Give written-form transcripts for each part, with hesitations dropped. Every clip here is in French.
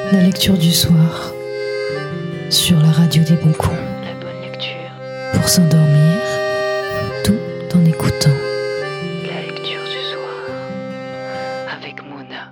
La lecture du soir sur la radio des bons coups. La bonne lecture. Pour s'endormir, tout en écoutant. La lecture du soir avec Mona.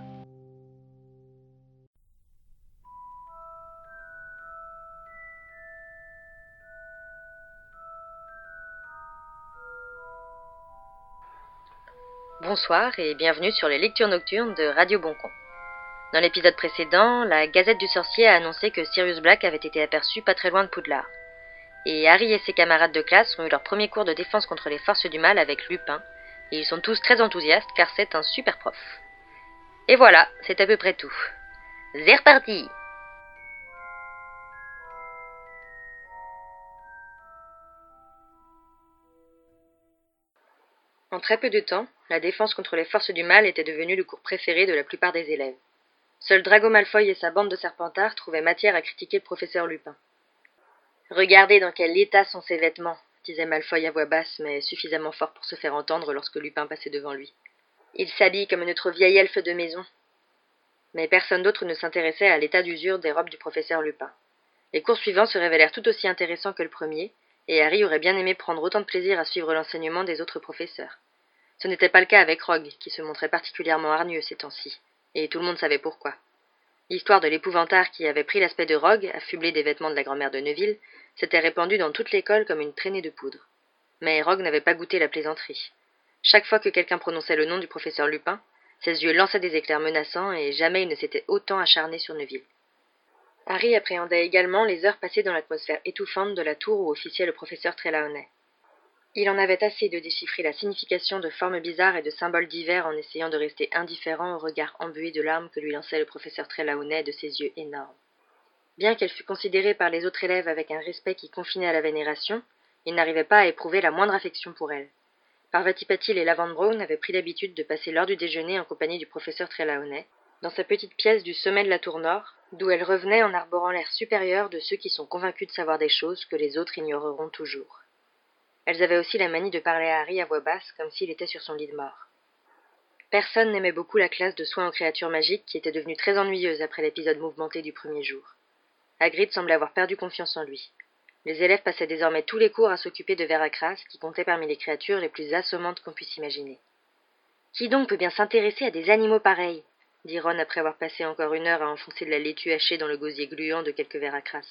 Bonsoir et bienvenue sur les lectures nocturnes de Radio Boncon. Dans l'épisode précédent, la Gazette du Sorcier a annoncé que Sirius Black avait été aperçu pas très loin de Poudlard. Et Harry et ses camarades de classe ont eu leur premier cours de défense contre les forces du mal avec Lupin, et ils sont tous très enthousiastes car c'est un super prof. Et voilà, c'est à peu près tout. C'est reparti! En très peu de temps, la défense contre les forces du mal était devenue le cours préféré de la plupart des élèves. Seul Drago Malfoy et sa bande de serpentards trouvaient matière à critiquer le professeur Lupin. « Regardez dans quel état sont ses vêtements », disait Malfoy à voix basse, mais suffisamment fort pour se faire entendre lorsque Lupin passait devant lui. « Il s'habille comme notre vieil elfe de maison. » Mais personne d'autre ne s'intéressait à l'état d'usure des robes du professeur Lupin. Les cours suivants se révélèrent tout aussi intéressants que le premier, et Harry aurait bien aimé prendre autant de plaisir à suivre l'enseignement des autres professeurs. Ce n'était pas le cas avec Rogue, qui se montrait particulièrement hargneux ces temps-ci, et tout le monde savait pourquoi. L'histoire de l'épouvantard qui avait pris l'aspect de Rogue, affublé des vêtements de la grand-mère de Neville, s'était répandue dans toute l'école comme une traînée de poudre. Mais Rogue n'avait pas goûté la plaisanterie. Chaque fois que quelqu'un prononçait le nom du professeur Lupin, ses yeux lançaient des éclairs menaçants et jamais il ne s'était autant acharné sur Neville. Harry appréhendait également les heures passées dans l'atmosphère étouffante de la tour où officiait le professeur Trelawney. Il en avait assez de déchiffrer la signification de formes bizarres et de symboles divers en essayant de rester indifférent au regard embué de larmes que lui lançait le professeur Trelawney de ses yeux énormes. Bien qu'elle fût considérée par les autres élèves avec un respect qui confinait à la vénération, il n'arrivait pas à éprouver la moindre affection pour elle. Parvati Patil et Lavande Brown avaient pris l'habitude de passer l'heure du déjeuner en compagnie du professeur Trelawney, dans sa petite pièce du sommet de la tour nord, d'où elle revenait en arborant l'air supérieur de ceux qui sont convaincus de savoir des choses que les autres ignoreront toujours. Elles avaient aussi la manie de parler à Harry à voix basse, comme s'il était sur son lit de mort. Personne n'aimait beaucoup la classe de soins aux créatures magiques qui était devenue très ennuyeuse après l'épisode mouvementé du premier jour. Hagrid semblait avoir perdu confiance en lui. Les élèves passaient désormais tous les cours à s'occuper de Veracras, qui comptait parmi les créatures les plus assommantes qu'on puisse imaginer. « Qui donc peut bien s'intéresser à des animaux pareils ?» dit Ron après avoir passé encore une heure à enfoncer de la laitue hachée dans le gosier gluant de quelques Veracras.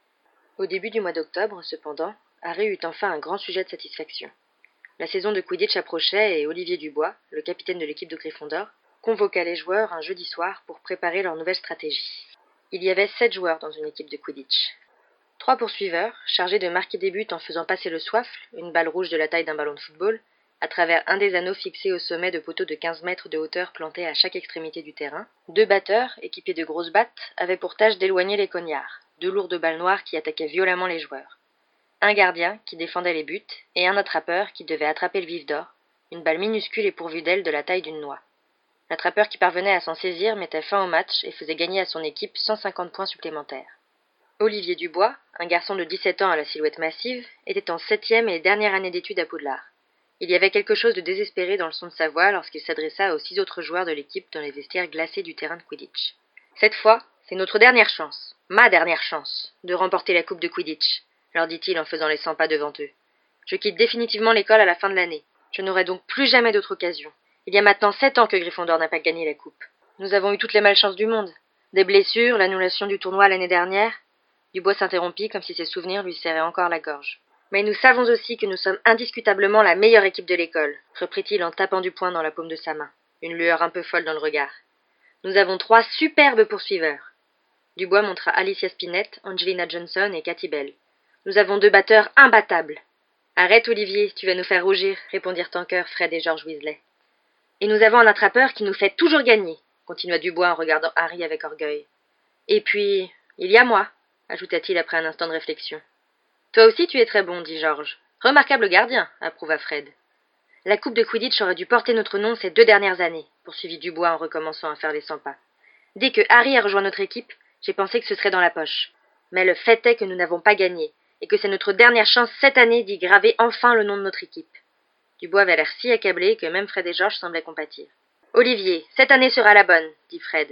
Au début du mois d'octobre, cependant, Harry eut enfin un grand sujet de satisfaction. La saison de Quidditch approchait et Olivier Dubois, le capitaine de l'équipe de Gryffondor, convoqua les joueurs un jeudi soir pour préparer leur nouvelle stratégie. Il y avait 7 joueurs dans une équipe de Quidditch. 3 poursuiveurs, chargés de marquer des buts en faisant passer le soifle, une balle rouge de la taille d'un ballon de football, à travers un des anneaux fixés au sommet de poteaux de 15 mètres de hauteur plantés à chaque extrémité du terrain. 2 batteurs, équipés de grosses battes, avaient pour tâche d'éloigner les cognards, 2 lourdes balles noires qui attaquaient violemment les joueurs. Un gardien qui défendait les buts et un attrapeur qui devait attraper le vif d'or, une balle minuscule et pourvue d'ailes de la taille d'une noix. L'attrapeur qui parvenait à s'en saisir mettait fin au match et faisait gagner à son équipe 150 points supplémentaires. Olivier Dubois, un garçon de 17 ans à la silhouette massive, était en 7e et dernière année d'études à Poudlard. Il y avait quelque chose de désespéré dans le son de sa voix lorsqu'il s'adressa aux 6 autres joueurs de l'équipe dans les vestiaires glacés du terrain de Quidditch. « Cette fois, c'est notre dernière chance, ma dernière chance, de remporter la coupe de Quidditch », leur dit-il en faisant les 100 pas devant eux. « Je quitte définitivement l'école à la fin de l'année. Je n'aurai donc plus jamais d'autre occasion. Il y a maintenant 7 ans que Gryffondor n'a pas gagné la coupe. Nous avons eu toutes les malchances du monde. Des blessures, l'annulation du tournoi l'année dernière. » Dubois s'interrompit comme si ses souvenirs lui serraient encore la gorge. « Mais nous savons aussi que nous sommes indiscutablement la meilleure équipe de l'école, » reprit-il en tapant du poing dans la paume de sa main, une lueur un peu folle dans le regard. « Nous avons 3 superbes poursuiveurs. » Dubois montra Alicia Spinett, Angelina Johnson et Katy Bell. « Nous avons 2 batteurs imbattables. »« Arrête, Olivier, tu vas nous faire rougir, » répondirent en chœur Fred et George Weasley. « Et nous avons un attrapeur qui nous fait toujours gagner, » continua Dubois en regardant Harry avec orgueil. « Et puis, il y a moi, » ajouta-t-il après un instant de réflexion. « Toi aussi tu es très bon, dit George. Remarquable gardien, approuva Fred. La coupe de Quidditch aurait dû porter notre nom ces 2 dernières années, poursuivit Dubois en recommençant à faire les 100 pas. Dès que Harry a rejoint notre équipe, j'ai pensé que ce serait dans la poche. Mais le fait est que nous n'avons pas gagné, et que c'est notre dernière chance cette année d'y graver enfin le nom de notre équipe. Dubois avait l'air si accablé que même Fred et George semblaient compatir. « Olivier, cette année sera la bonne, dit Fred.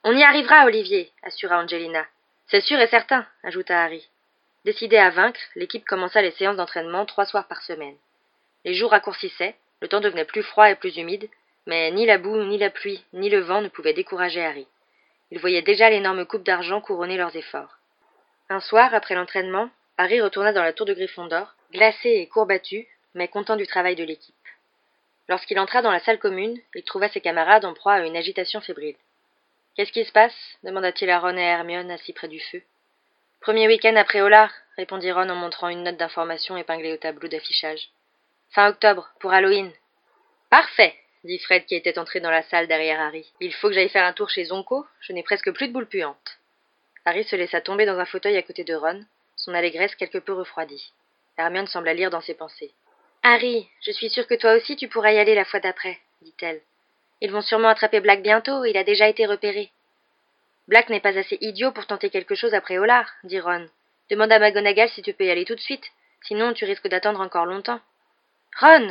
On y arrivera, Olivier, assura Angelina. C'est sûr et certain, ajouta Harry. Décidé à vaincre, l'équipe commença les séances d'entraînement 3 soirs par semaine. Les jours raccourcissaient, le temps devenait plus froid et plus humide, mais ni la boue, ni la pluie, ni le vent ne pouvaient décourager Harry. Il voyait déjà l'énorme coupe d'argent couronner leurs efforts. Un soir, après l'entraînement, Harry retourna dans la tour de Gryffondor, glacé et courbattu, mais content du travail de l'équipe. Lorsqu'il entra dans la salle commune, il trouva ses camarades en proie à une agitation fébrile. « Qu'est-ce qui se passe » demanda-t-il à Ron et Hermione assis près du feu. « Premier week-end après Hollard » répondit Ron en montrant une note d'information épinglée au tableau d'affichage. « Fin octobre, pour Halloween. »« Parfait !» dit Fred qui était entré dans la salle derrière Harry. « Il faut que j'aille faire un tour chez Zonko, je n'ai presque plus de boules puantes. » Harry se laissa tomber dans un fauteuil à côté de Ron, son allégresse quelque peu refroidie. Hermione sembla lire dans ses pensées. « Harry, je suis sûre que toi aussi tu pourras y aller la fois d'après, » dit-elle. « Ils vont sûrement attraper Black bientôt, il a déjà été repéré. »« Black n'est pas assez idiot pour tenter quelque chose après Hollard, » dit Ron. « Demande à McGonagall si tu peux y aller tout de suite, sinon tu risques d'attendre encore longtemps. »« Ron !»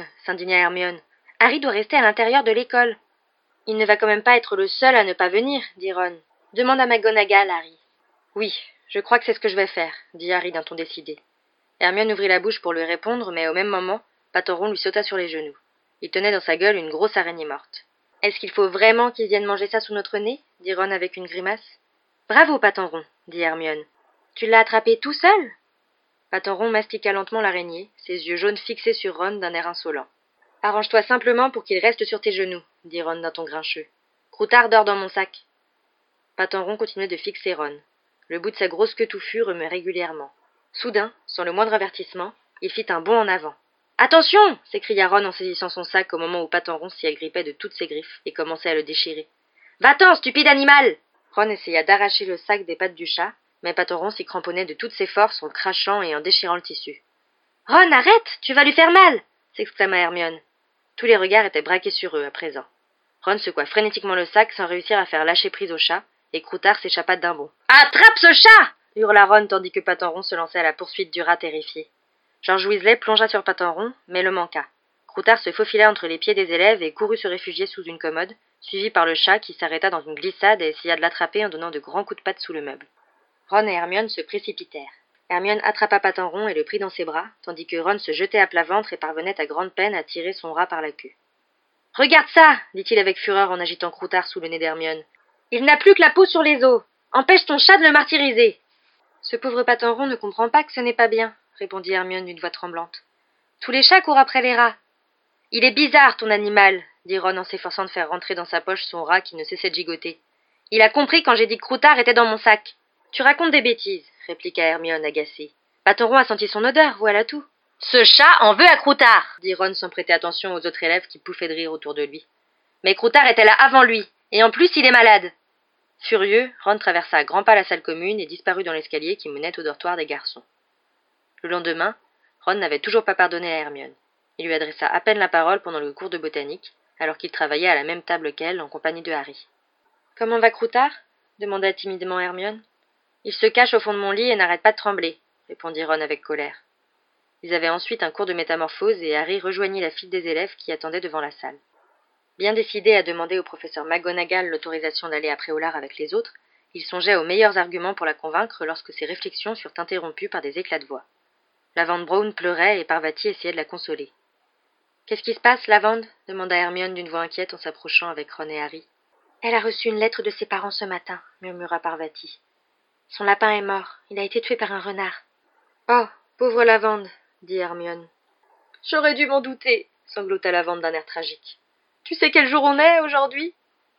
s'indigna Hermione. « Harry doit rester à l'intérieur de l'école. »« Il ne va quand même pas être le seul à ne pas venir, » dit Ron. « Demande à McGonagall, Harry. »« Oui, je crois que c'est ce que je vais faire, » dit Harry d'un ton décidé. Hermione ouvrit la bouche pour lui répondre, mais au même moment, Patenron lui sauta sur les genoux. Il tenait dans sa gueule une grosse araignée morte. « Est-ce qu'il faut vraiment qu'ils viennent manger ça sous notre nez » dit Ron avec une grimace. « Bravo, Patenron » dit Hermione. « Tu l'as attrapé tout seul ?» Patenron mastiqua lentement l'araignée, ses yeux jaunes fixés sur Ron d'un air insolent. « Arrange-toi simplement pour qu'il reste sur tes genoux » dit Ron d'un ton grincheux. « Croutard dort dans mon sac. » Patenron continuait de fixer Ron. Le bout de sa grosse queue touffue remuait régulièrement. Soudain, sans le moindre avertissement, il fit un bond en avant. « Attention » s'écria Ron en saisissant son sac au moment où Patenron s'y agrippait de toutes ses griffes et commençait à le déchirer. « Va-t'en, stupide animal !» Ron essaya d'arracher le sac des pattes du chat, mais Patenron s'y cramponnait de toutes ses forces en crachant et en déchirant le tissu. « Ron, arrête, tu vas lui faire mal !» s'exclama Hermione. Tous les regards étaient braqués sur eux à présent. Ron secoua frénétiquement le sac sans réussir à faire lâcher prise au chat, et Croutard s'échappa d'un bond. « Attrape ce chat !» hurla Ron tandis que Patenron se lançait à la poursuite du rat terrifié. George Weasley plongea sur Patenron, mais le manqua. Croutard se faufila entre les pieds des élèves et courut se réfugier sous une commode, suivi par le chat qui s'arrêta dans une glissade et essaya de l'attraper en donnant de grands coups de patte sous le meuble. Ron et Hermione se précipitèrent. Hermione attrapa Patenron et le prit dans ses bras, tandis que Ron se jetait à plat ventre et parvenait à grande peine à tirer son rat par la queue. « Regarde ça !» dit-il avec fureur en agitant Croutard sous le nez d'Hermione. « Il n'a plus que la peau sur les os. Empêche ton chat de le martyriser. » « Ce pauvre Patenron ne comprend pas que ce n'est pas bien, » répondit Hermione d'une voix tremblante. « Tous les chats courent après les rats. »« Il est bizarre, ton animal, » dit Ron en s'efforçant de faire rentrer dans sa poche son rat qui ne cessait de gigoter. « Il a compris quand j'ai dit que Croutard était dans mon sac. »« Tu racontes des bêtises, » répliqua Hermione agacée. « Patenron a senti son odeur, voilà tout. »« Ce chat en veut à Croutard, » dit Ron sans prêter attention aux autres élèves qui pouffaient de rire autour de lui. « Mais Croutard était là avant lui, et en plus il est malade. » Furieux, Ron traversa à grands pas la salle commune et disparut dans l'escalier qui menait au dortoir des garçons. Le lendemain, Ron n'avait toujours pas pardonné à Hermione. Il lui adressa à peine la parole pendant le cours de botanique, alors qu'il travaillait à la même table qu'elle en compagnie de Harry. « Comment va Croutard » demanda timidement Hermione. « Il se cache au fond de mon lit et n'arrête pas de trembler, » répondit Ron avec colère. Ils avaient ensuite un cours de métamorphose et Harry rejoignit la file des élèves qui attendaient devant la salle. Bien décidé à demander au professeur McGonagall l'autorisation d'aller après Hollard avec les autres, il songeait aux meilleurs arguments pour la convaincre lorsque ses réflexions furent interrompues par des éclats de voix. Lavande Brown pleurait et Parvati essayait de la consoler. « Qu'est-ce qui se passe, Lavande » demanda Hermione d'une voix inquiète en s'approchant avec Ron et Harry. « Elle a reçu une lettre de ses parents ce matin, » murmura Parvati. « Son lapin est mort, il a été tué par un renard. »« Oh, pauvre Lavande » dit Hermione. « J'aurais dû m'en douter » sanglota Lavande d'un air tragique. « Tu sais quel jour on est, aujourd'hui ?»«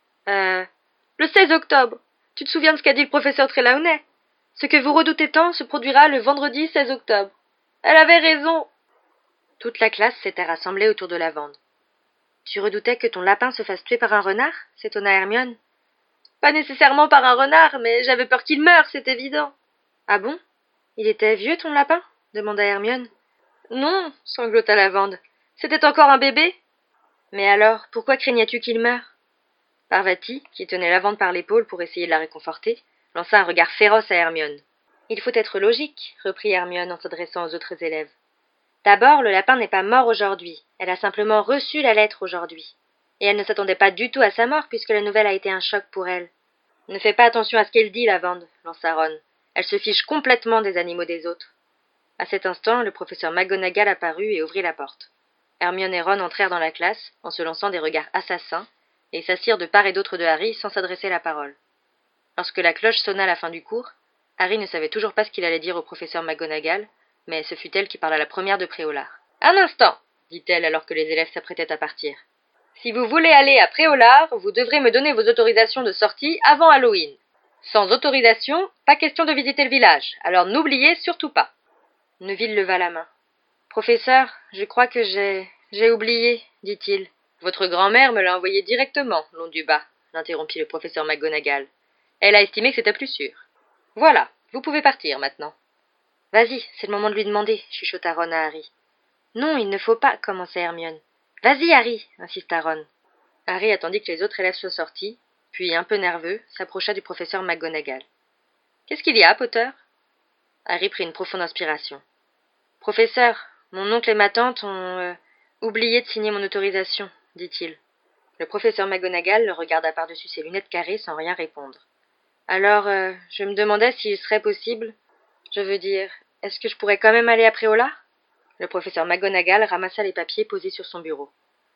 Le 16 octobre. Tu te souviens de ce qu'a dit le professeur Trelawney ? Ce que vous redoutez tant se produira le vendredi 16 octobre. Elle avait raison. » Toute la classe s'était rassemblée autour de Lavande. « Tu redoutais que ton lapin se fasse tuer par un renard ?» s'étonna Hermione. « Pas nécessairement par un renard, mais j'avais peur qu'il meure, c'est évident. »« Ah bon ? Il était vieux, ton lapin ?» demanda Hermione. « Non, sanglota Lavande. C'était encore un bébé. » « Mais alors, pourquoi craignais-tu qu'il meure ?» Parvati, qui tenait Lavande par l'épaule pour essayer de la réconforter, lança un regard féroce à Hermione. « Il faut être logique, » reprit Hermione en s'adressant aux autres élèves. « D'abord, le lapin n'est pas mort aujourd'hui, elle a simplement reçu la lettre aujourd'hui. Et elle ne s'attendait pas du tout à sa mort puisque la nouvelle a été un choc pour elle. Ne fais pas attention à ce qu'elle dit, Lavande, lança Ron. Elle se fiche complètement des animaux des autres. À cet instant, le professeur McGonagall apparut et ouvrit la porte. Hermione et Ron entrèrent dans la classe, en se lançant des regards assassins, et s'assirent de part et d'autre de Harry sans s'adresser la parole. Lorsque la cloche sonna à la fin du cours, Harry ne savait toujours pas ce qu'il allait dire au professeur McGonagall, mais ce fut elle qui parla la première de Préolard. « Un instant !» dit-elle alors que les élèves s'apprêtaient à partir. « Si vous voulez aller à Préolard, vous devrez me donner vos autorisations de sortie avant Halloween. Sans autorisation, pas question de visiter le village, alors n'oubliez surtout pas. » Neville leva la main. « Professeur, je crois que j'ai oublié, dit-il. »« Votre grand-mère me l'a envoyé directement, long du bas, » l'interrompit le professeur McGonagall. « Elle a estimé que c'était plus sûr. Voilà, vous pouvez partir maintenant. »« Vas-y, c'est le moment de lui demander, » chuchota Ron à Harry. « Non, il ne faut pas, » commença Hermione. « Vas-y, Harry, » insista Ron. Harry attendit que les autres élèves soient sortis, puis, un peu nerveux, s'approcha du professeur McGonagall. « Qu'est-ce qu'il y a, Potter ?» Harry prit une profonde inspiration. « Professeur, mon oncle et ma tante ont oublié de signer mon autorisation, » dit-il. Le professeur McGonagall le regarda par-dessus ses lunettes carrées sans rien répondre. « Alors, je me demandais s'il serait possible... Je veux dire, est-ce que je pourrais quand même aller à Préolard ?» Le professeur McGonagall ramassa les papiers posés sur son bureau.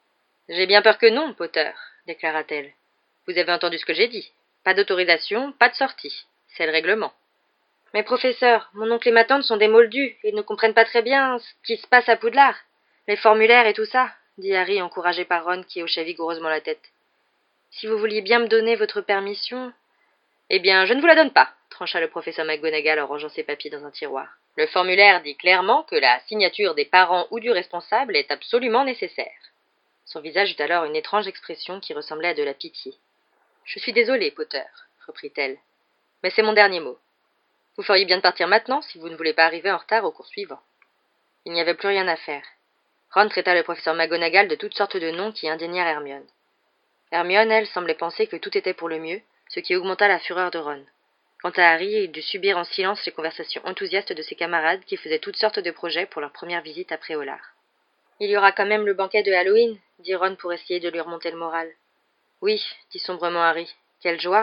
« J'ai bien peur que non, Potter, » déclara-t-elle. « Vous avez entendu ce que j'ai dit. Pas d'autorisation, pas de sortie. C'est le règlement. »« Mais professeur, mon oncle et ma tante sont des moldus. Ils ne comprennent pas très bien ce qui se passe à Poudlard. Les formulaires et tout ça, » dit Harry, encouragé par Ron qui hochait vigoureusement la tête. « Si vous vouliez bien me donner votre permission... » « Eh bien, je ne vous la donne pas, » trancha le professeur McGonagall en rangeant ses papiers dans un tiroir. « Le formulaire dit clairement que la signature des parents ou du responsable est absolument nécessaire. » Son visage eut alors une étrange expression qui ressemblait à de la pitié. « Je suis désolée, Potter, » reprit-elle, « mais c'est mon dernier mot. Vous feriez bien de partir maintenant si vous ne voulez pas arriver en retard au cours suivant. » Il n'y avait plus rien à faire. Ron traita le professeur McGonagall de toutes sortes de noms qui indignèrent Hermione. Hermione, elle, semblait penser que tout était pour le mieux, ce qui augmenta la fureur de Ron. Quant à Harry, il dut subir en silence les conversations enthousiastes de ses camarades qui faisaient toutes sortes de projets pour leur première visite à Préolard. « Il y aura quand même le banquet de Halloween, » dit Ron pour essayer de lui remonter le moral. « Oui, » dit sombrement Harry. « Quelle joie !»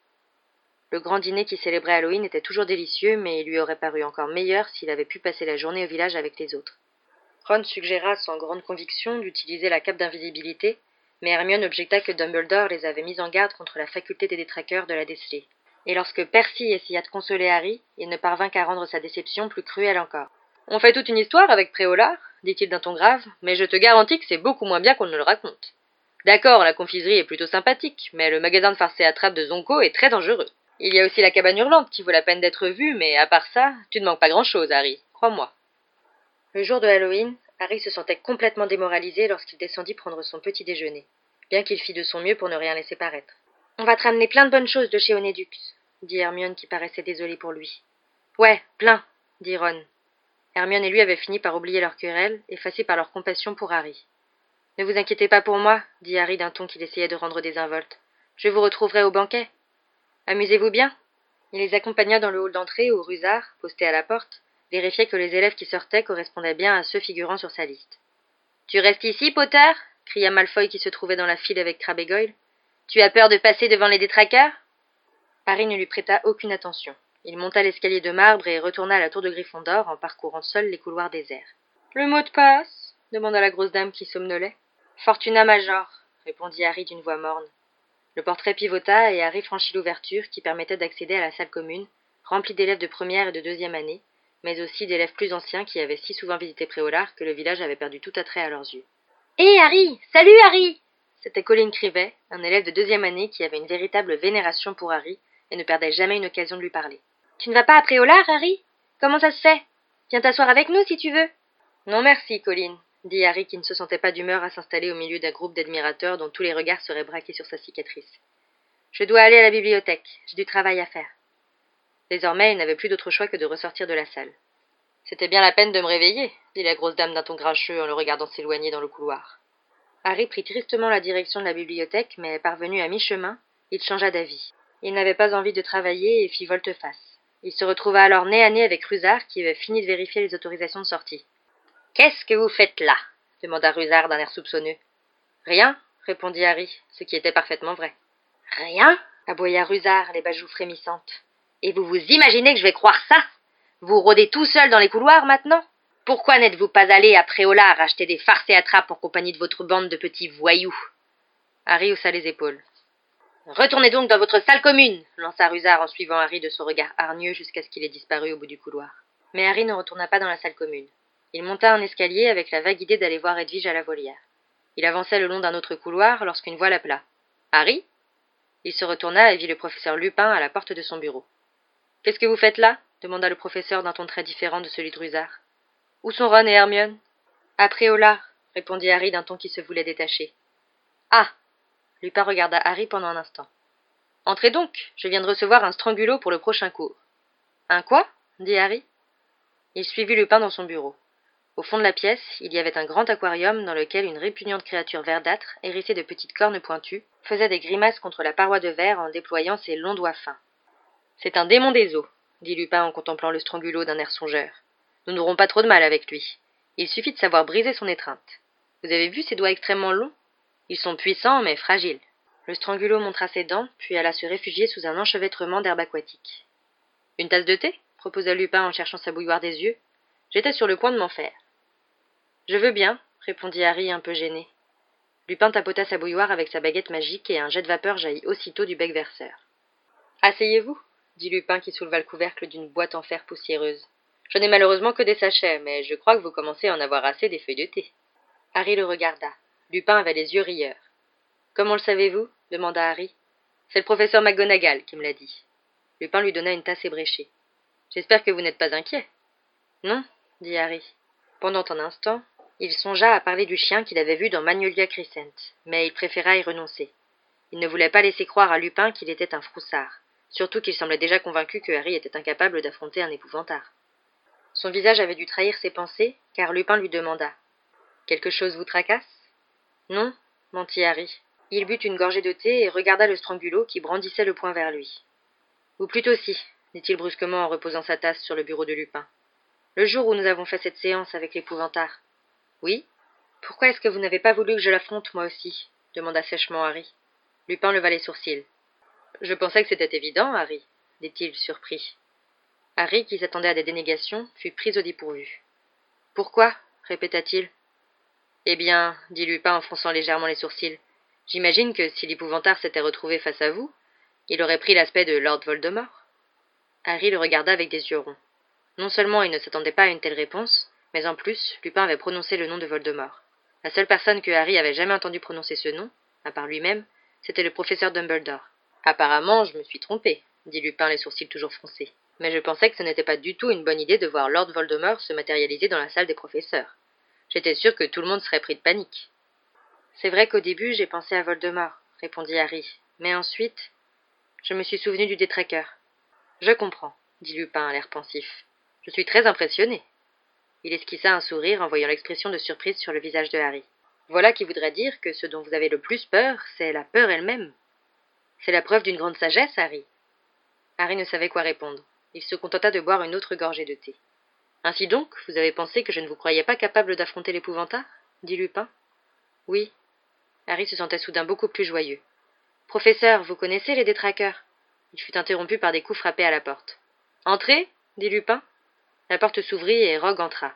Le grand dîner qui célébrait Halloween était toujours délicieux, mais il lui aurait paru encore meilleur s'il avait pu passer la journée au village avec les autres. Ron suggéra sans grande conviction d'utiliser la cape d'invisibilité, mais Hermione objecta que Dumbledore les avait mis en garde contre la faculté des détraqueurs de la déceler. Et lorsque Percy essaya de consoler Harry, il ne parvint qu'à rendre sa déception plus cruelle encore. « On fait toute une histoire avec Préolard, » dit-il d'un ton grave, « mais je te garantis que c'est beaucoup moins bien qu'on ne le raconte. D'accord, la confiserie est plutôt sympathique, mais le magasin de farce et attrape de Zonko est très dangereux. Il y a aussi la cabane hurlante qui vaut la peine d'être vue, mais à part ça, tu ne manques pas grand-chose, Harry, crois-moi. » Le jour de Halloween, Harry se sentait complètement démoralisé lorsqu'il descendit prendre son petit déjeuner, bien qu'il fît de son mieux pour ne rien laisser paraître. « On va te ramener plein de bonnes choses de chez Onédux, » dit Hermione qui paraissait désolée pour lui. « Ouais, plein, » dit Ron. Hermione et lui avaient fini par oublier leur querelle, effacés par leur compassion pour Harry. « Ne vous inquiétez pas pour moi, » dit Harry d'un ton qu'il essayait de rendre désinvolte. « Je vous retrouverai au banquet. Amusez-vous bien ?» Il les accompagna dans le hall d'entrée où Rusard, posté à la porte, vérifiait que les élèves qui sortaient correspondaient bien à ceux figurant sur sa liste. « Tu restes ici, Potter ?» cria Malfoy qui se trouvait dans la file avec Crabbe et Goyle. « Tu as peur de passer devant les détraqueurs ?» Harry ne lui prêta aucune attention. Il monta l'escalier de marbre et retourna à la tour de Gryffondor en parcourant seul les couloirs déserts. « Le mot de passe ?» demanda la grosse dame qui somnolait. « Fortuna Major » répondit Harry d'une voix morne. Le portrait pivota et Harry franchit l'ouverture qui permettait d'accéder à la salle commune, remplie d'élèves de première et de deuxième année, mais aussi d'élèves plus anciens qui avaient si souvent visité Préolard que le village avait perdu tout attrait à leurs yeux. « Hé, Harry! Salut, Harry !» C'était Colin Crivet, un élève de deuxième année qui avait une véritable vénération pour Harry et ne perdait jamais une occasion de lui parler. « Tu ne vas pas à Préolard, Harry? Comment ça se fait? Viens t'asseoir avec nous si tu veux. »« Non merci, Colin, » dit Harry qui ne se sentait pas d'humeur à s'installer au milieu d'un groupe d'admirateurs dont tous les regards seraient braqués sur sa cicatrice. « Je dois aller à la bibliothèque, j'ai du travail à faire. » Désormais, il n'avait plus d'autre choix que de ressortir de la salle. « C'était bien la peine de me réveiller, » dit la grosse dame d'un ton grincheux en le regardant s'éloigner dans le couloir. Harry prit tristement la direction de la bibliothèque, mais parvenu à mi-chemin, il changea d'avis. Il n'avait pas envie de travailler et fit volte-face. Il se retrouva alors nez à nez avec Rusard qui avait fini de vérifier les autorisations de sortie. « Qu'est-ce que vous faites là ?» demanda Rusard d'un air soupçonneux. « Rien, » répondit Harry, ce qui était parfaitement vrai. « Rien ?» aboya Rusard, les bajoux frémissantes. Et vous vous imaginez que je vais croire ça? Vous rôdez tout seul dans les couloirs maintenant? Pourquoi n'êtes-vous pas allé à Préolard acheter des farces et attrapes en compagnie de votre bande de petits voyous? Harry haussa les épaules. Retournez donc dans votre salle commune, lança Rusard en suivant Harry de son regard hargneux jusqu'à ce qu'il ait disparu au bout du couloir. Mais Harry ne retourna pas dans la salle commune. Il monta un escalier avec la vague idée d'aller voir Edwige à la volière. Il avançait le long d'un autre couloir lorsqu'une voix l'appela. « Harry ?» Il se retourna et vit le professeur Lupin à la porte de son bureau. « Qu'est-ce que vous faites là ?» demanda le professeur d'un ton très différent de celui de Rusard. « Où sont Ron et Hermione ?»« À Préolard » répondit Harry d'un ton qui se voulait détacher. « Ah !» Lupin regarda Harry pendant un instant. « Entrez donc, je viens de recevoir un strangulo pour le prochain cours. »« Un quoi ?» dit Harry. Il suivit Lupin dans son bureau. Au fond de la pièce, il y avait un grand aquarium dans lequel une répugnante créature verdâtre, hérissée de petites cornes pointues, faisait des grimaces contre la paroi de verre en déployant ses longs doigts fins. « C'est un démon des eaux, » dit Lupin en contemplant le strangulo d'un air songeur. « Nous n'aurons pas trop de mal avec lui. Il suffit de savoir briser son étreinte. Vous avez vu ses doigts extrêmement longs? Ils sont puissants, mais fragiles. » Le strangulo montra ses dents, puis alla se réfugier sous un enchevêtrement d'herbe aquatique. « Une tasse de thé ?» proposa Lupin en cherchant sa bouilloire des yeux. J'étais sur le point de m'en faire. « Je veux bien, » répondit Harry un peu gêné. Lupin tapota sa bouilloire avec sa baguette magique et un jet de vapeur jaillit aussitôt du bec verseur. « Asseyez-vous, » dit Lupin qui souleva le couvercle d'une boîte en fer poussiéreuse. « Je n'ai malheureusement que des sachets, mais je crois que vous commencez à en avoir assez des feuilles de thé. » Harry le regarda. Lupin avait les yeux rieurs. « Comment le savez-vous » demanda Harry. « C'est le professeur McGonagall qui me l'a dit. » Lupin lui donna une tasse ébréchée. « J'espère que vous n'êtes pas inquiet. »« Non, » dit Harry. Pendant un instant, il songea à parler du chien qu'il avait vu dans Magnolia Crescent, mais il préféra y renoncer. Il ne voulait pas laisser croire à Lupin qu'il était un froussard, surtout qu'il semblait déjà convaincu que Harry était incapable d'affronter un épouvantard. Son visage avait dû trahir ses pensées, car Lupin lui demanda « Quelque chose vous tracasse ?»« Non, » mentit Harry. Il but une gorgée de thé et regarda le strangulo qui brandissait le poing vers lui. « Ou plutôt si, » dit-il brusquement en reposant sa tasse sur le bureau de Lupin. « Le jour où nous avons fait cette séance avec l'épouvantard. »« Oui. Pourquoi est-ce que vous n'avez pas voulu que je l'affronte, moi aussi ?» demanda sèchement Harry. Lupin leva les sourcils. « Je pensais que c'était évident, Harry, » dit-il surpris. Harry, qui s'attendait à des dénégations, fut pris au dépourvu. « Pourquoi ?» répéta-t-il. « Eh bien, » dit Lupin en fronçant légèrement les sourcils, « j'imagine que si l'épouvantard s'était retrouvé face à vous, il aurait pris l'aspect de Lord Voldemort. » Harry le regarda avec des yeux ronds. Non seulement il ne s'attendait pas à une telle réponse, mais en plus, Lupin avait prononcé le nom de Voldemort. La seule personne que Harry avait jamais entendu prononcer ce nom, à part lui-même, c'était le professeur Dumbledore. « Apparemment, je me suis trompé, » dit Lupin, les sourcils toujours froncés. « Mais je pensais que ce n'était pas du tout une bonne idée de voir Lord Voldemort se matérialiser dans la salle des professeurs. J'étais sûr que tout le monde serait pris de panique. »« C'est vrai qu'au début, j'ai pensé à Voldemort, » répondit Harry. « Mais ensuite, je me suis souvenu du détraqueur. »« Je comprends, » dit Lupin à l'air pensif. « Je suis très impressionné. » Il esquissa un sourire en voyant l'expression de surprise sur le visage de Harry. « Voilà qui voudrait dire que ce dont vous avez le plus peur, c'est la peur elle-même. C'est la preuve d'une grande sagesse, Harry. » Harry ne savait quoi répondre. Il se contenta de boire une autre gorgée de thé. « Ainsi donc, vous avez pensé que je ne vous croyais pas capable d'affronter l'épouvantard » dit Lupin. « Oui. » Harry se sentait soudain beaucoup plus joyeux. « Professeur, vous connaissez les détraqueurs ?» Il fut interrompu par des coups frappés à la porte. « Entrez » dit Lupin. La porte s'ouvrit et Rogue entra.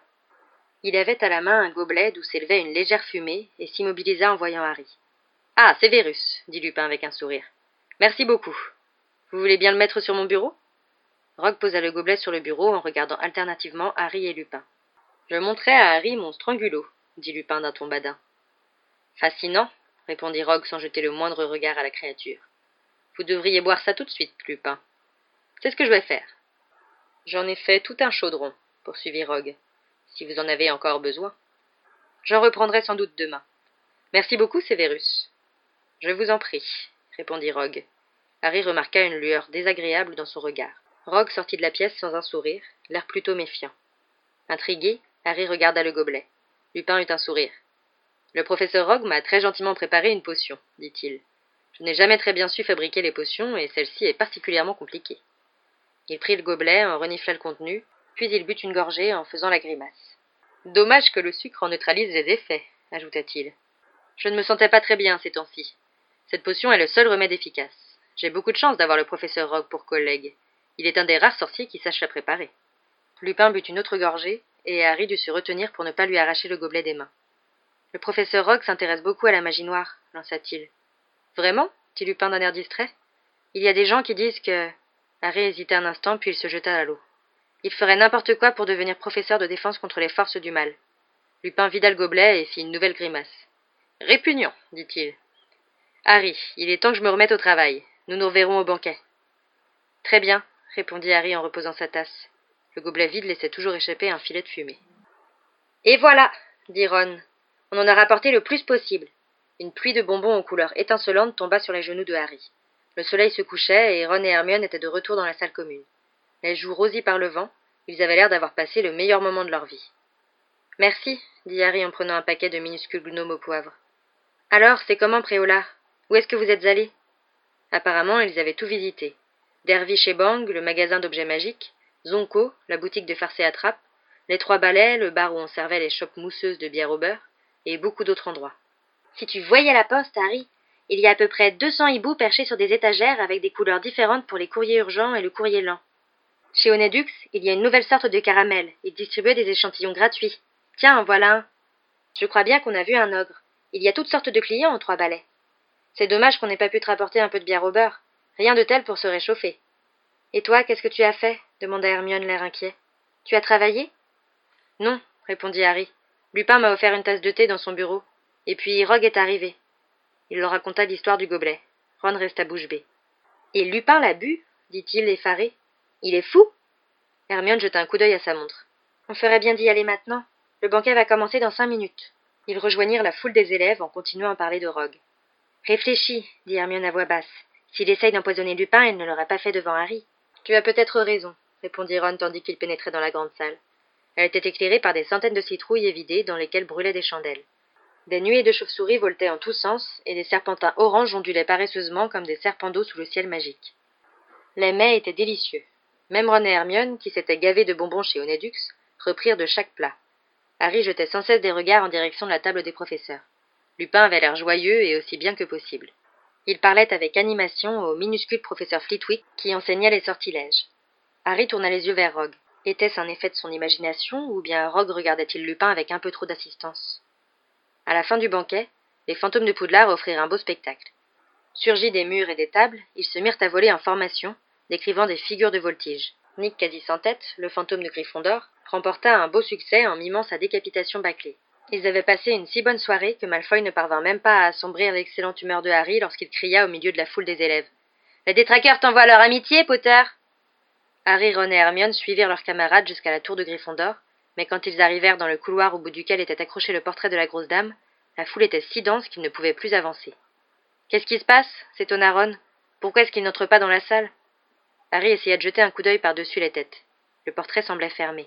Il avait à la main un gobelet d'où s'élevait une légère fumée et s'immobilisa en voyant Harry. « Ah, Severus » dit Lupin avec un sourire. « Merci beaucoup. Vous voulez bien le mettre sur mon bureau ?» Rogue posa le gobelet sur le bureau en regardant alternativement Harry et Lupin. « Je montrai à Harry mon strangulo » dit Lupin d'un ton badin. « Fascinant » répondit Rogue sans jeter le moindre regard à la créature. « Vous devriez boire ça tout de suite, Lupin. C'est ce que je vais faire. »« J'en ai fait tout un chaudron, » poursuivit Rogue, « si vous en avez encore besoin. J'en reprendrai sans doute demain. Merci beaucoup, Severus. »« Je vous en prie, » répondit Rogue. Harry remarqua une lueur désagréable dans son regard. Rogue sortit de la pièce sans un sourire, l'air plutôt méfiant. Intrigué, Harry regarda le gobelet. Lupin eut un sourire. « Le professeur Rogue m'a très gentiment préparé une potion, dit-il. Je n'ai jamais très bien su fabriquer les potions, et celle-ci est particulièrement compliquée. » Il prit le gobelet, en renifla le contenu, puis il but une gorgée en faisant la grimace. « Dommage que le sucre en neutralise les effets, » ajouta-t-il. « Je ne me sentais pas très bien ces temps-ci. Cette potion est le seul remède efficace. J'ai beaucoup de chance d'avoir le professeur Rogue pour collègue. Il est un des rares sorciers qui sache la préparer. » Lupin but une autre gorgée, et Harry dut se retenir pour ne pas lui arracher le gobelet des mains. « Le professeur Rogue s'intéresse beaucoup à la magie noire, » lança-t-il. « Vraiment » dit Lupin d'un air distrait. « Il y a des gens qui disent que... » Harry hésita un instant, puis il se jeta à l'eau. « Il ferait n'importe quoi pour devenir professeur de défense contre les forces du mal. » Lupin vida le gobelet et fit une nouvelle grimace. « Répugnant, dit-il. Harry, il est temps que je me remette au travail. Nous nous reverrons au banquet. »« Très bien, » répondit Harry en reposant sa tasse. Le gobelet vide laissait toujours échapper un filet de fumée. « Et voilà, » dit Ron. « On en a rapporté le plus possible. » Une pluie de bonbons aux couleurs étincelantes tomba sur les genoux de Harry. Le soleil se couchait et Ron et Hermione étaient de retour dans la salle commune. Les joues rosies par le vent, ils avaient l'air d'avoir passé le meilleur moment de leur vie. « Merci, » dit Harry en prenant un paquet de minuscules gnomes au poivre. « Alors, c'est comment, Préola ? Où est-ce que vous êtes allés ?» Apparemment, ils avaient tout visité. Dervish et Bang, le magasin d'objets magiques, Zonko, la boutique de farce et attrape, les 3 balais, le bar où on servait les chopes mousseuses de bière au beurre, et beaucoup d'autres endroits. « Si tu voyais la poste, Harry, il y a à peu près 200 hiboux perchés sur des étagères avec des couleurs différentes pour les courriers urgents et le courrier lent. Chez Onedux, il y a une nouvelle sorte de caramel, ils distribuaient des échantillons gratuits. Tiens, en voilà un. Je crois bien qu'on a vu un ogre. Il y a toutes sortes de clients aux 3 balais. C'est dommage qu'on n'ait pas pu te rapporter un peu de bière au beurre. Rien de tel pour se réchauffer. Et toi, qu'est-ce que tu as fait ? Demanda Hermione, l'air inquiet. Tu as travaillé ? Non, répondit Harry. Lupin m'a offert une tasse de thé dans son bureau. Et puis Rogue est arrivé. Il leur raconta l'histoire du gobelet. Ron resta bouche bée. Et Lupin l'a bu ? Dit-il, effaré. Il est fou ? Hermione jeta un coup d'œil à sa montre. On ferait bien d'y aller maintenant. Le banquet va commencer dans 5 minutes. Ils rejoignirent la foule des élèves en continuant à parler de Rogue. Réfléchis, dit Hermione à voix basse. S'il essaye d'empoisonner Lupin, il ne l'aurait pas fait devant Harry. Tu as peut-être raison, répondit Ron tandis qu'il pénétrait dans la grande salle. Elle était éclairée par des centaines de citrouilles évidées dans lesquelles brûlaient des chandelles. Des nuées de chauves-souris voletaient en tous sens, et des serpentins oranges ondulaient paresseusement comme des serpents d'eau sous le ciel magique. Les mets étaient délicieux. Même Ron et Hermione, qui s'étaient gavés de bonbons chez Onedux, reprirent de chaque plat. Harry jetait sans cesse des regards en direction de la table des professeurs. Lupin avait l'air joyeux et aussi bien que possible. Il parlait avec animation au minuscule professeur Flitwick qui enseignait les sortilèges. Harry tourna les yeux vers Rogue. Était-ce un effet de son imagination, ou bien Rogue regardait-il Lupin avec un peu trop d'assistance ? À la fin du banquet, les fantômes de Poudlard offrirent un beau spectacle. Surgis des murs et des tables, ils se mirent à voler en formation, décrivant des figures de voltige. Nick quasi sans tête, le fantôme de Gryffondor, remporta un beau succès en mimant sa décapitation bâclée. Ils avaient passé une si bonne soirée que Malfoy ne parvint même pas à assombrir l'excellente humeur de Harry lorsqu'il cria au milieu de la foule des élèves. « Les détraqueurs t'envoient leur amitié, Potter !» Harry, Ron et Hermione suivirent leurs camarades jusqu'à la tour de Gryffondor, mais quand ils arrivèrent dans le couloir au bout duquel était accroché le portrait de la grosse dame, la foule était si dense qu'ils ne pouvaient plus avancer. « Qu'est-ce qui se passe » s'étonna Ron. « Pourquoi est-ce qu'ils n'entrent pas dans la salle ?» Harry essaya de jeter un coup d'œil par-dessus les têtes. Le portrait semblait fermé.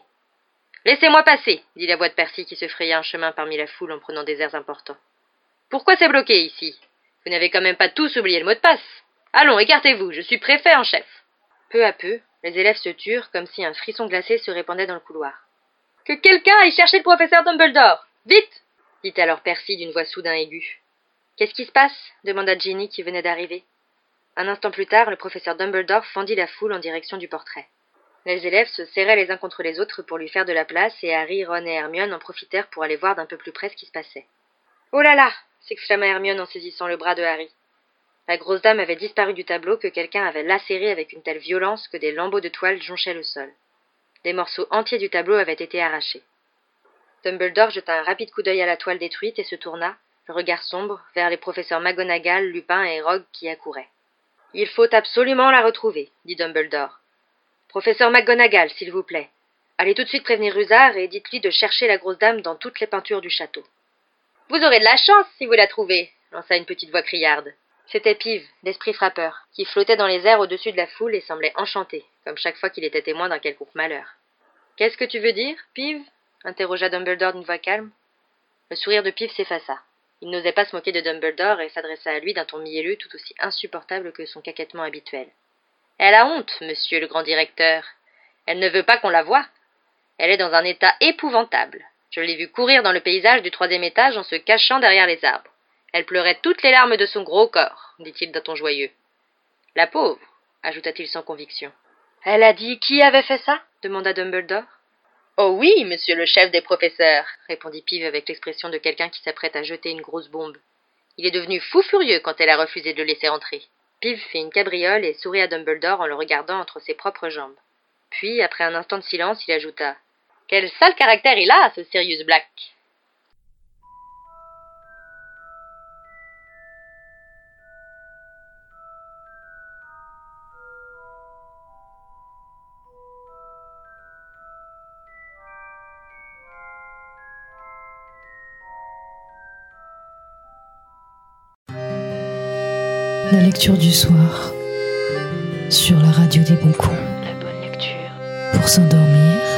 « Laissez-moi passer !» dit la voix de Percy qui se fraya un chemin parmi la foule en prenant des airs importants. « Pourquoi c'est bloqué ici ? Vous n'avez quand même pas tous oublié le mot de passe. Allons, écartez-vous, je suis préfet en chef. » Peu à peu, les élèves se turent comme si un frisson glacé se répandait dans le couloir. « Que quelqu'un aille chercher le professeur Dumbledore ! Vite !» dit alors Percy d'une voix soudain aiguë. « Qu'est-ce qui se passe ?» demanda Ginny qui venait d'arriver. Un instant plus tard, le professeur Dumbledore fendit la foule en direction du portrait. Les élèves se serraient les uns contre les autres pour lui faire de la place, et Harry, Ron et Hermione en profitèrent pour aller voir d'un peu plus près ce qui se passait. « Oh là là !» s'exclama Hermione en saisissant le bras de Harry. La grosse dame avait disparu du tableau que quelqu'un avait lacéré avec une telle violence que des lambeaux de toile jonchaient le sol. Des morceaux entiers du tableau avaient été arrachés. Dumbledore jeta un rapide coup d'œil à la toile détruite et se tourna, le regard sombre, vers les professeurs McGonagall, Lupin et Rogue qui accouraient. « Il faut absolument la retrouver, » dit Dumbledore. « Professeur McGonagall, s'il vous plaît. Allez tout de suite prévenir Rusard et dites-lui de chercher la grosse dame dans toutes les peintures du château. »« Vous aurez de la chance si vous la trouvez, » lança une petite voix criarde. C'était Pive, l'esprit frappeur, qui flottait dans les airs au-dessus de la foule et semblait enchanté, comme chaque fois qu'il était témoin d'un quelconque malheur. « Qu'est-ce que tu veux dire, Pive ?» interrogea Dumbledore d'une voix calme. Le sourire de Pive s'effaça. Il n'osait pas se moquer de Dumbledore et s'adressa à lui d'un ton mielleux tout aussi insupportable que son caquettement habituel. « Elle a honte, monsieur le grand directeur. Elle ne veut pas qu'on la voie. Elle est dans un état épouvantable. Je l'ai vue courir dans le paysage du 3e étage en se cachant derrière les arbres. Elle pleurait toutes les larmes de son gros corps, dit-il d'un ton joyeux. La pauvre, ajouta-t-il sans conviction. Elle a dit qui avait fait ça demanda Dumbledore. Oh oui, monsieur le chef des professeurs, répondit Pive avec l'expression de quelqu'un qui s'apprête à jeter une grosse bombe. Il est devenu fou furieux quand elle a refusé de le laisser entrer. Pive fit une cabriole et sourit à Dumbledore en le regardant entre ses propres jambes. Puis, après un instant de silence, il ajouta « Quel sale caractère il a, ce Sirius Black !» La lecture du soir sur la radio des bons coups. La bonne lecture. Pour s'endormir